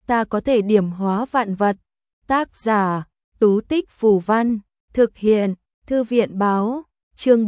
ta có thể điểm hóa vạn vật. Tác giả, Tú Tích Phù Văn, thực hiện, Thư viện Báo, chương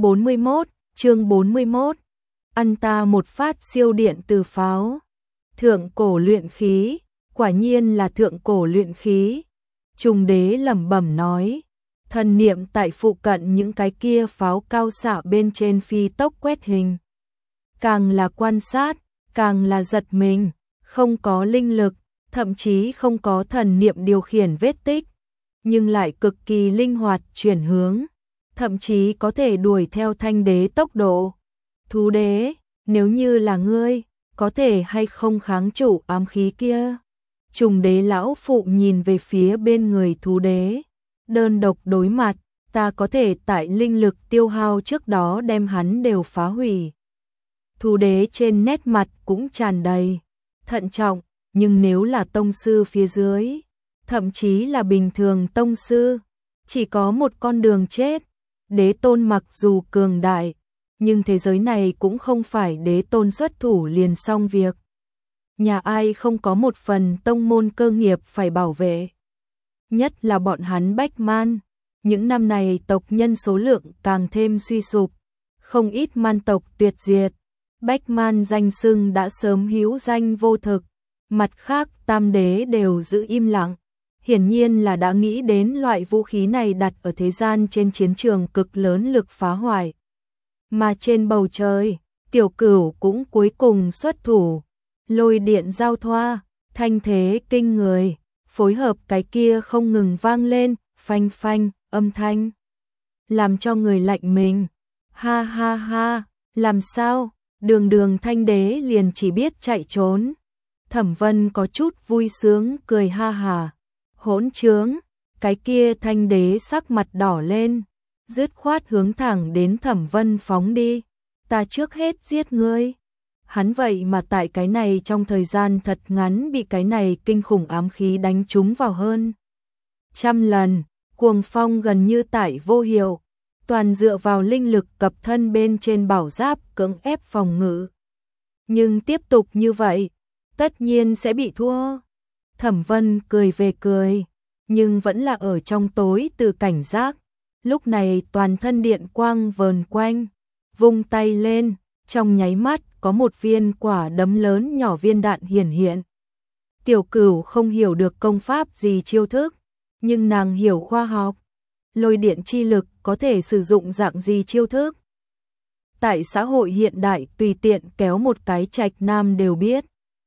41, ăn ta một phát siêu điện từ pháo. Thượng cổ luyện khí, quả nhiên là thượng cổ luyện khí. Trùng đế lẩm bẩm nói, thần niệm tại phụ cận những cái kia pháo cao xạ bên trên phi tốc quét hình. Càng là quan sát, càng là giật mình, không có linh lực, thậm chí không có thần niệm điều khiển vết tích, nhưng lại cực kỳ linh hoạt chuyển hướng, thậm chí có thể đuổi theo Thanh đế tốc độ. Thú đế, nếu như là ngươi, có thể hay không kháng trụ ám khí kia? Trùng đế lão phụ nhìn về phía bên người thú đế, đơn độc đối mặt, ta có thể tại linh lực tiêu hao trước đó đem hắn đều phá hủy. Thú đế trên nét mặt cũng tràn đầy thận trọng, nhưng nếu là tông sư phía dưới, thậm chí là bình thường tông sư, chỉ có một con đường chết. Đế tôn mặc dù cường đại, nhưng thế giới này cũng không phải đế tôn xuất thủ liền xong việc. Nhà ai không có một phần tông môn cơ nghiệp phải bảo vệ. Nhất là bọn hắn Bách Man, những năm này tộc nhân số lượng càng thêm suy sụp, không ít man tộc tuyệt diệt. Bách Man danh xưng đã sớm hữu danh vô thực, mặt khác tam đế đều giữ im lặng, hiển nhiên là đã nghĩ đến loại vũ khí này đặt ở thế gian trên chiến trường cực lớn lực phá hoại. Mà trên bầu trời, Tiểu Cửu cũng cuối cùng xuất thủ, lôi điện giao thoa, thanh thế kinh người, phối hợp cái kia không ngừng vang lên, phanh phanh, âm thanh, làm cho người lạnh mình. Ha ha ha, làm sao? Đường Thanh đế liền chỉ biết chạy trốn. Thẩm Vân có chút vui sướng cười ha hà. Hỗn trướng, cái kia Thanh đế sắc mặt đỏ lên, dứt khoát hướng thẳng đến Thẩm Vân phóng đi. Ta trước hết giết ngươi. Hắn vậy mà tại cái này trong thời gian thật ngắn bị cái này kinh khủng ám khí đánh trúng vào hơn 100 lần, cuồng phong gần như tại vô hiệu, toàn dựa vào linh lực cập thân bên trên bảo giáp cưỡng ép phòng ngự. Nhưng tiếp tục như vậy, tất nhiên sẽ bị thua. Thẩm Vân cười về cười, nhưng vẫn là ở trong tối tự cảnh giác. Lúc này toàn thân điện quang vờn quanh, vung tay lên, trong nháy mắt có một viên quả đấm lớn nhỏ viên đạn hiển hiện. Tiểu Cửu không hiểu được công pháp gì chiêu thức, nhưng nàng hiểu khoa học. Lôi điện chi lực có thể sử dụng dạng gì chiêu thức? Tại xã hội hiện đại tùy tiện kéo một cái trạch nam đều biết.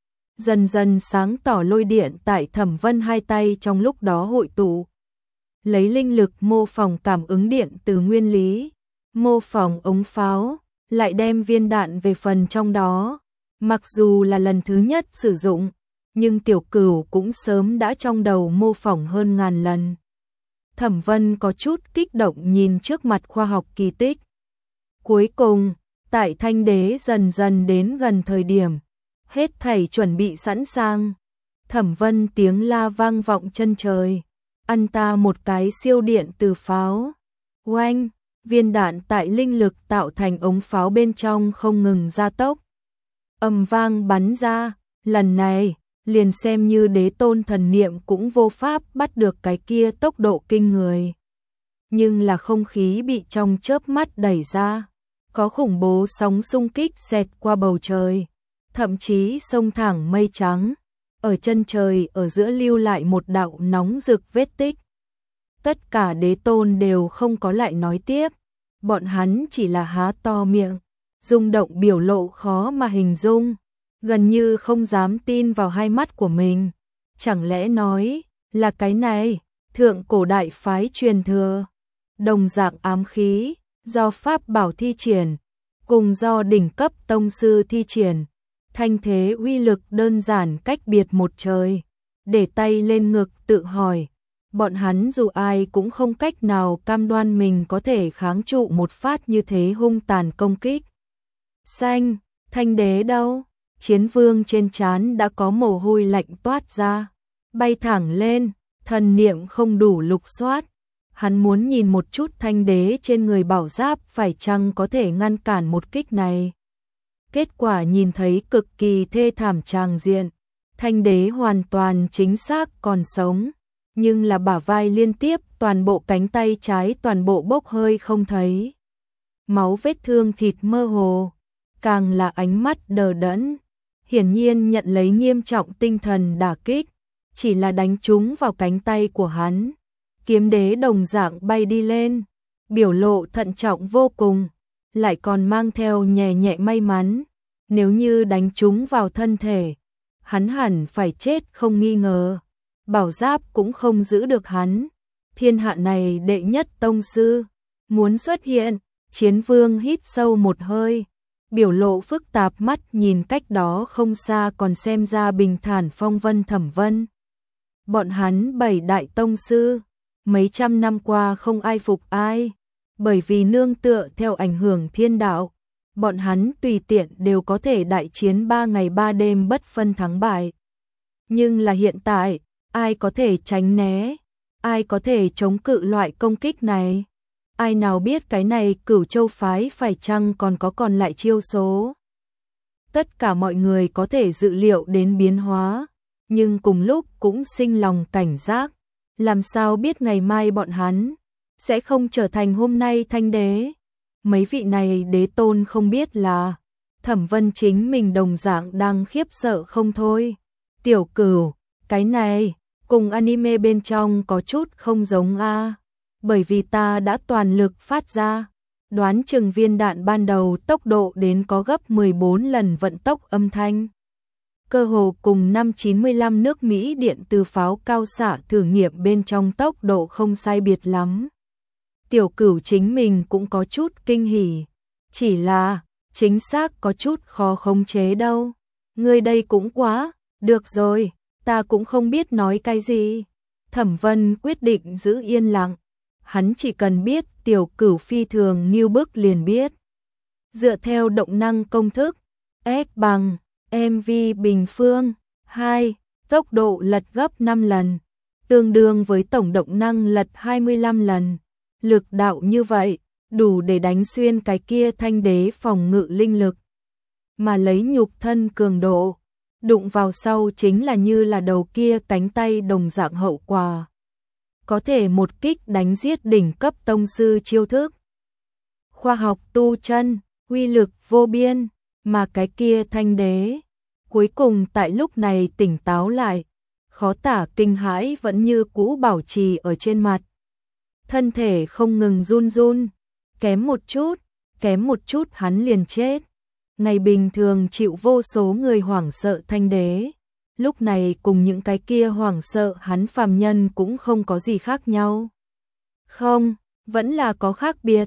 Dần dần sáng tỏ lôi điện tại Thẩm Vân hai tay trong lúc đó hội tụ. Lấy linh lực mô phỏng cảm ứng điện từ nguyên lý, mô phỏng ống pháo, lại đem viên đạn về phần trong đó. Mặc dù là lần thứ nhất sử dụng, nhưng Tiểu Cửu cũng sớm đã trong đầu mô phỏng hơn ngàn lần. Thẩm Vân có chút kích động nhìn trước mặt khoa học kỳ tích. Cuối cùng, tại Thanh đế dần dần đến gần thời điểm, hết thảy chuẩn bị sẵn sàng. Thẩm Vân tiếng la vang vọng chân trời, ăn ta một cái siêu điện từ pháo. Oanh, viên đạn tại linh lực tạo thành ống pháo bên trong không ngừng gia tốc. Ầm vang bắn ra, lần này, liền xem như đế tôn thần niệm cũng vô pháp bắt được cái kia tốc độ kinh người. Nhưng là không khí bị trong chớp mắt đẩy ra, có khủng bố sóng xung kích xẹt qua bầu trời, thậm chí xông thẳng mây trắng, ở chân trời ở giữa lưu lại một đạo nóng rực vết tích. Tất cả đế tôn đều không có lại nói tiếp, bọn hắn chỉ là há to miệng, rung động biểu lộ khó mà hình dung, gần như không dám tin vào hai mắt của mình. Chẳng lẽ nói là cái này, thượng cổ đại phái truyền thừa, đồng dạng ám khí, do pháp bảo thi triển, cùng do đỉnh cấp tông sư thi triển, thanh thế uy lực đơn giản cách biệt một trời. Để tay lên ngực tự hỏi, bọn hắn dù ai cũng không cách nào cam đoan mình có thể kháng trụ một phát như thế hung tàn công kích. Xanh, Thanh đế đâu? Chiến vương trên trán đã có mồ hôi lạnh toát ra, bay thẳng lên, thần niệm không đủ lục soát. Hắn muốn nhìn một chút Thanh đế trên người bảo giáp phải chăng có thể ngăn cản một kích này. Kết quả nhìn thấy cực kỳ thê thảm tràng diện, Thanh đế hoàn toàn chính xác còn sống, nhưng là bả vai liên tiếp, toàn bộ cánh tay trái toàn bộ bốc hơi không thấy. Máu vết thương thịt mơ hồ, càng là ánh mắt đờ đẫn, hiển nhiên nhận lấy nghiêm trọng tinh thần đả kích, chỉ là đánh trúng vào cánh tay của hắn. Kiếm đế đồng dạng bay đi lên, biểu lộ thận trọng vô cùng, lại còn mang theo nhẹ nhẹ may mắn, nếu như đánh trúng vào thân thể, hắn hẳn phải chết không nghi ngờ. Bảo giáp cũng không giữ được hắn. Thiên hạ này đệ nhất tông sư muốn xuất hiện. Chiến Vương hít sâu một hơi, biểu lộ phức tạp, mắt nhìn cách đó không xa còn xem ra bình thản phong vân Thẩm Vân. Bọn hắn 7 đại tông sư, mấy trăm năm qua không ai phục ai, bởi vì nương tựa theo ảnh hưởng thiên đạo, bọn hắn tùy tiện đều có thể đại chiến 3 ngày 3 đêm bất phân thắng bại. Nhưng là hiện tại, ai có thể tránh né, ai có thể chống cự loại công kích này? Ai nào biết cái này Cửu Châu phái phải chăng còn có còn lại chiêu số? Tất cả mọi người có thể dự liệu đến biến hóa, nhưng cùng lúc cũng sinh lòng cảnh giác, làm sao biết ngày mai bọn hắn sẽ không trở thành hôm nay thanh đế. Mấy vị này đế tôn không biết là Thẩm Vân chính mình đồng dạng đang khiếp sợ không thôi. Tiểu Cửu, cái này cùng anime bên trong có chút không giống a, bởi vì ta đã toàn lực phát ra, đoán chừng viên đạn ban đầu tốc độ đến có gấp 14 lần vận tốc âm thanh. Cơ hồ cùng năm 95 nước Mỹ điện từ pháo cao xạ thử nghiệm bên trong tốc độ không sai biệt lắm. Tiểu Cửu chính mình cũng có chút kinh hỉ, chỉ là chính xác có chút khó khống chế đâu. Ngươi đây cũng quá, được rồi, ta cũng không biết nói cái gì. Thẩm Vân quyết định giữ yên lặng, hắn chỉ cần biết Tiểu Cửu phi thường như bức liền biết. Dựa theo động năng công thức, S bằng mv bình phương 2, tốc độ lật gấp 5 lần, tương đương với tổng động năng lật 25 lần. Lực đạo như vậy, đủ để đánh xuyên cái kia thanh đế phòng ngự linh lực. Mà lấy nhục thân cường độ, đụng vào sau chính là như là đầu kia cánh tay đồng dạng hậu quả. Có thể một kích đánh giết đỉnh cấp tông sư chiêu thức. Khoa học tu chân, uy lực vô biên, mà cái kia thanh đế cuối cùng tại lúc này tỉnh táo lại, khó tả kinh hãi vẫn như cũ bảo trì ở trên mặt. Thân thể không ngừng run run, kém một chút hắn liền chết. Ngày bình thường chịu vô số người hoảng sợ thanh đế, lúc này cùng những cái kia hoảng sợ hắn phàm nhân cũng không có gì khác nhau. Không, vẫn là có khác biệt.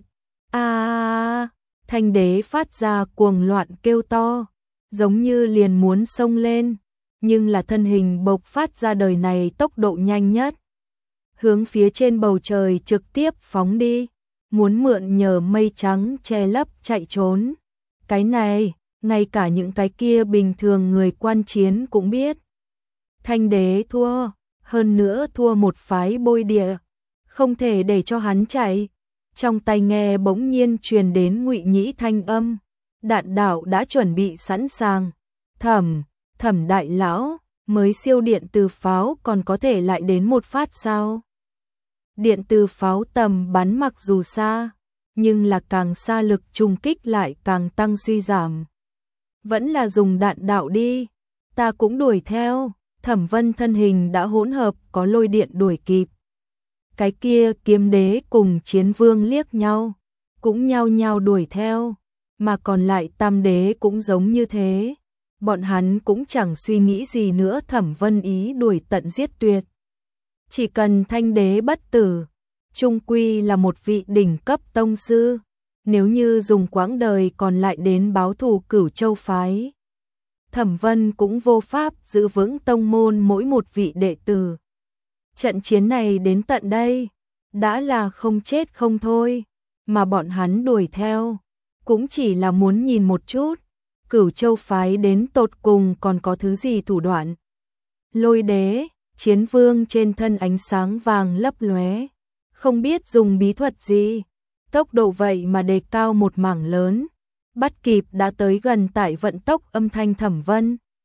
Thanh đế phát ra cuồng loạn kêu to, giống như liền muốn xông lên, nhưng là thân hình bộc phát ra đời này tốc độ nhanh nhất. Hướng phía trên bầu trời trực tiếp phóng đi, muốn mượn nhờ mây trắng che lấp chạy trốn. Cái này, ngay cả những cái kia bình thường người quan chiến cũng biết. Thanh đế thua, hơn nữa thua một phái bôi địa, không thể để cho hắn chạy. Trong tai nghe bỗng nhiên truyền đến Ngụy Nhĩ thanh âm, đạn đạo đã chuẩn bị sẵn sàng. Thẩm đại lão, mới siêu điện từ pháo còn có thể lại đến một phát sao? Điện từ pháo tầm bắn mặc dù xa, nhưng là càng xa lực trùng kích lại càng tăng suy giảm. Vẫn là dùng đạn đạo đi, ta cũng đuổi theo. Thẩm Vân thân hình đã hỗn hợp có lôi điện đuổi kịp. Cái kia kiếm đế cùng chiến vương liếc nhau, cũng nhao nhao đuổi theo, mà còn lại tam đế cũng giống như thế. Bọn hắn cũng chẳng suy nghĩ gì nữa, Thẩm Vân ý đuổi tận giết tuyệt. Chỉ cần thanh đế bất tử, trung quy là một vị đỉnh cấp tông sư, nếu như dùng quãng đời còn lại đến báo thù Cửu Châu phái, Thẩm Vân cũng vô pháp giữ vững tông môn mỗi một vị đệ tử. Trận chiến này đến tận đây, đã là không chết không thôi, mà bọn hắn đuổi theo, cũng chỉ là muốn nhìn một chút, Cửu Châu phái đến tột cùng còn có thứ gì thủ đoạn. Lôi đế, chiến vương trên thân ánh sáng vàng lấp lóe, không biết dùng bí thuật gì, tốc độ vậy mà đề cao một mảng lớn, bắt kịp đã tới gần tại vận tốc âm thanh Thẩm Vân.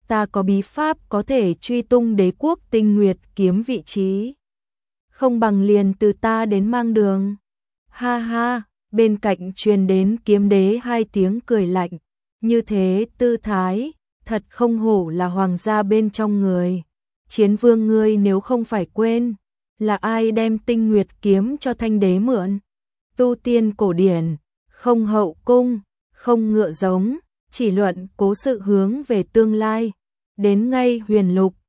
ta có bí pháp có thể truy tung đế quốc Tinh Nguyệt kiếm vị trí. Không bằng liền từ ta đến mang đường. Ha ha, bên cạnh truyền đến kiếm đế hai tiếng cười lạnh, như thế tư thái, thật không hổ là hoàng gia bên trong người. Chiến vương ngươi nếu không phải quên, là ai đem Tinh Nguyệt kiếm cho Thanh đế mượn? Tu tiên cổ điển, không hậu cung, không ngựa giống, chỉ luận cố sự hướng về tương lai. Đến ngay huyền lục,